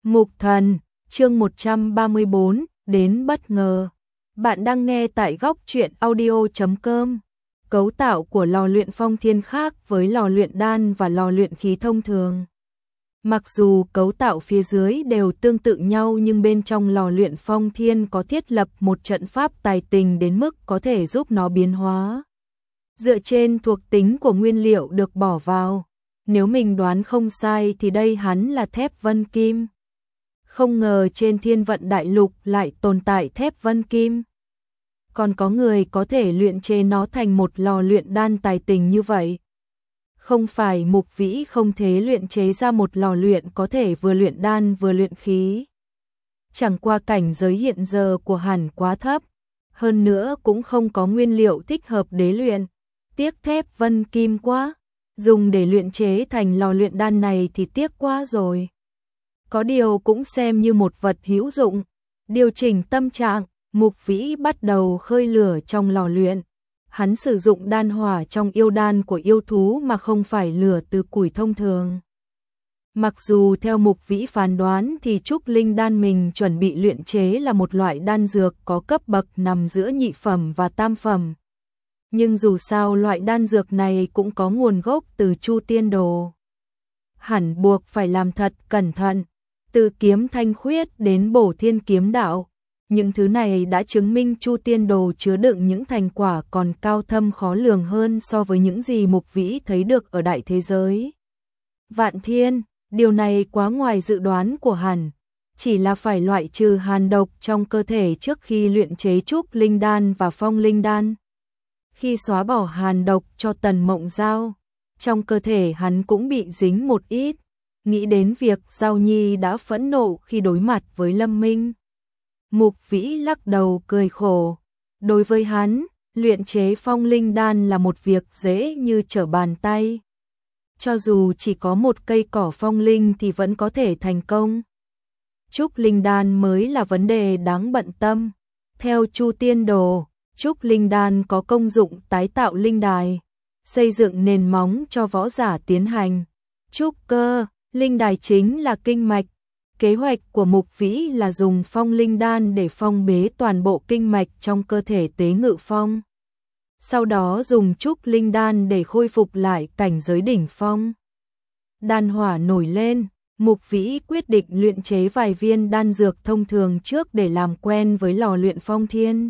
Mục Thần, chương 134, đến bất ngờ. Bạn đang nghe tại góc truyện audio.com. Cấu tạo của lò luyện phong thiên khác với lò luyện đan và lò luyện khí thông thường. Mặc dù cấu tạo phía dưới đều tương tự nhau nhưng bên trong lò luyện phong thiên có thiết lập một trận pháp tài tình đến mức có thể giúp nó biến hóa. Dựa trên thuộc tính của nguyên liệu được bỏ vào, nếu mình đoán không sai thì đây hắn là thép vân kim. Không ngờ trên thiên vận đại lục lại tồn tại thép vân kim. Còn có người có thể luyện chế nó thành một lò luyện đan tài tình như vậy. Không phải Mục Vĩ không thể luyện chế ra một lò luyện có thể vừa luyện đan vừa luyện khí. Chẳng qua cảnh giới hiện giờ của hắn quá thấp. Hơn nữa cũng không có nguyên liệu thích hợp để luyện. Tiếc thép vân kim quá. Dùng để luyện chế thành lò luyện đan này thì tiếc quá rồi. Có điều cũng xem như một vật hữu dụng. Điều chỉnh tâm trạng, Mục Vĩ bắt đầu khơi lửa trong lò luyện. Hắn sử dụng đan hỏa trong yêu đan của yêu thú mà không phải lửa từ củi thông thường. Mặc dù theo Mục Vĩ phán đoán thì trúc linh đan mình chuẩn bị luyện chế là một loại đan dược có cấp bậc nằm giữa nhị phẩm và tam phẩm. Nhưng dù sao loại đan dược này cũng có nguồn gốc từ Chu Tiên Đồ. Hẳn buộc phải làm thật cẩn thận, từ kiếm thanh khuyết đến bổ thiên kiếm đạo. Những thứ này đã chứng minh Chu Tiên Đồ chứa đựng những thành quả còn cao thâm khó lường hơn so với những gì Mục Vĩ thấy được ở đại thế giới. Vạn Thiên, điều này quá ngoài dự đoán của hắn, chỉ là phải loại trừ hàn độc trong cơ thể trước khi luyện chế trúc linh đan và phong linh đan. Khi xóa bỏ hàn độc cho Tần Mộng Giao, trong cơ thể hắn cũng bị dính một ít, nghĩ đến việc Giao Nhi đã phẫn nộ khi đối mặt với Lâm Minh. Mục Vĩ lắc đầu cười khổ. Đối với hắn, luyện chế phong linh đan là một việc dễ như trở bàn tay. Cho dù chỉ có một cây cỏ phong linh thì vẫn có thể thành công. Trúc linh đan mới là vấn đề đáng bận tâm. Theo Chu Tiên Đồ, trúc linh đan có công dụng tái tạo linh đài, xây dựng nền móng cho võ giả tiến hành. Trúc cơ, linh đài chính là kinh mạch. Kế hoạch của Mục Vĩ là dùng phong linh đan để phong bế toàn bộ kinh mạch trong cơ thể tế ngự phong. Sau đó dùng trúc linh đan để khôi phục lại cảnh giới đỉnh phong. Đan hỏa nổi lên, Mục Vĩ quyết định luyện chế vài viên đan dược thông thường trước để làm quen với lò luyện phong thiên.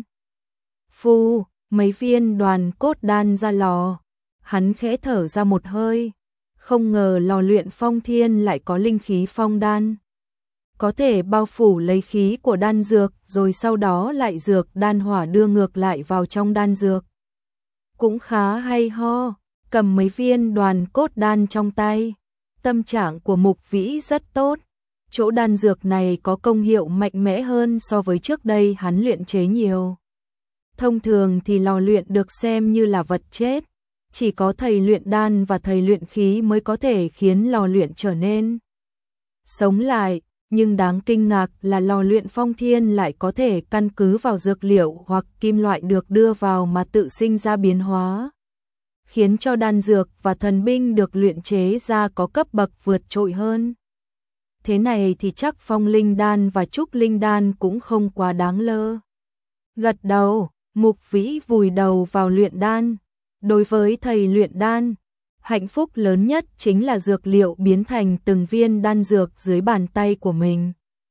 Phu, mấy viên đoàn cốt đan ra lò. Hắn khẽ thở ra một hơi. Không ngờ lò luyện phong thiên lại có linh khí phong đan. Có thể bao phủ lấy khí của đan dược rồi sau đó lại dược đan hỏa đưa ngược lại vào trong đan dược. Cũng khá hay ho, cầm mấy viên đoàn cốt đan trong tay. Tâm trạng của Mục Vĩ rất tốt. Chỗ đan dược này có công hiệu mạnh mẽ hơn so với trước đây hắn luyện chế nhiều. Thông thường thì lò luyện được xem như là vật chết. Chỉ có thầy luyện đan và thầy luyện khí mới có thể khiến lò luyện trở nên sống lại. Nhưng đáng kinh ngạc là lò luyện phong thiên lại có thể căn cứ vào dược liệu hoặc kim loại được đưa vào mà tự sinh ra biến hóa. Khiến cho đan dược và thần binh được luyện chế ra có cấp bậc vượt trội hơn. Thế này thì chắc phong linh đan và trúc linh đan cũng không quá đáng lơ. Gật đầu, Mục Vĩ vùi đầu vào luyện đan. Đối với thầy luyện đan, hạnh phúc lớn nhất chính là dược liệu biến thành từng viên đan dược dưới bàn tay của mình.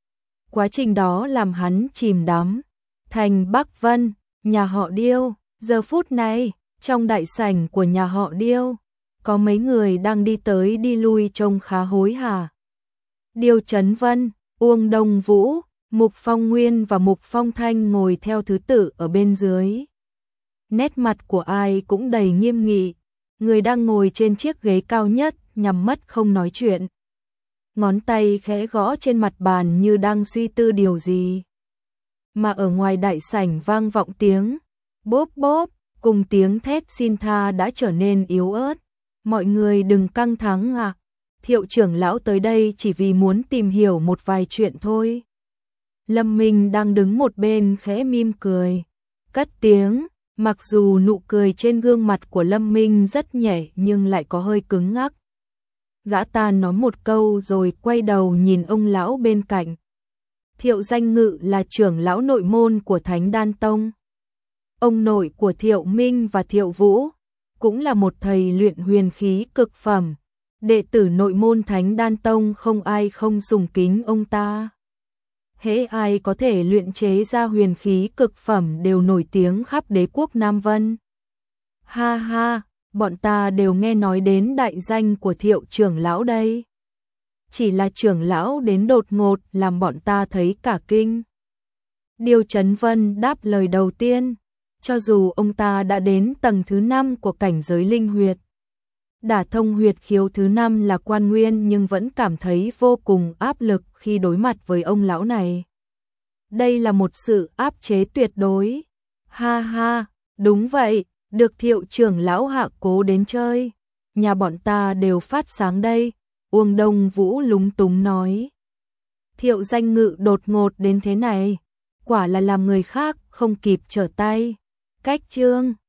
Quá trình đó làm hắn chìm đắm. Thành Bắc Vân, nhà họ Điêu, giờ phút này, trong đại sảnh của nhà họ Điêu, có mấy người đang đi tới đi lui trông khá hối hả. Điêu Chấn Vân, Uông Đông Vũ, Mục Phong Nguyên và Mục Phong Thanh ngồi theo thứ tự ở bên dưới. Nét mặt của ai cũng đầy nghiêm nghị. Người đang ngồi trên chiếc ghế cao nhất nhắm mắt không nói chuyện. Ngón tay khẽ gõ trên mặt bàn như đang suy tư điều gì. Mà ở ngoài đại sảnh vang vọng tiếng bốp bốp, cùng tiếng thét xin tha đã trở nên yếu ớt. Mọi người đừng căng thẳng à. Thiệu trưởng lão tới đây chỉ vì muốn tìm hiểu một vài chuyện thôi. Lâm Minh đang đứng một bên khẽ mỉm cười. Cất tiếng. Mặc dù nụ cười trên gương mặt của Lâm Minh rất nhẹ nhưng lại có hơi cứng ngắc. Gã ta nói một câu rồi quay đầu nhìn ông lão bên cạnh. Thiệu Danh Ngự là trưởng lão nội môn của Thánh Đan Tông. Ông nội của Thiệu Minh và Thiệu Vũ cũng là một thầy luyện huyền khí cực phẩm. Đệ tử nội môn Thánh Đan Tông không ai không sùng kính ông ta. Hễ ai có thể luyện chế ra huyền khí cực phẩm đều nổi tiếng khắp đế quốc Nam Vân. Ha ha, bọn ta đều nghe nói đến đại danh của Thiệu trưởng lão đây. Chỉ là trưởng lão đến đột ngột làm bọn ta thấy cả kinh. Điêu Chấn Vân đáp lời đầu tiên, cho dù ông ta đã đến tầng thứ 5 của cảnh giới linh huyệt, đả thông huyệt khiếu thứ 5 là Quan Nguyên, nhưng vẫn cảm thấy vô cùng áp lực khi đối mặt với ông lão này. Đây là một sự áp chế tuyệt đối. Ha ha, đúng vậy, được Thiệu trưởng lão hạ cố đến chơi, nhà bọn ta đều phát sáng đây, Uông Đông Vũ lúng túng nói. Thiệu Danh Ngự đột ngột đến thế này, quả là làm người khác không kịp trở tay. Cách chương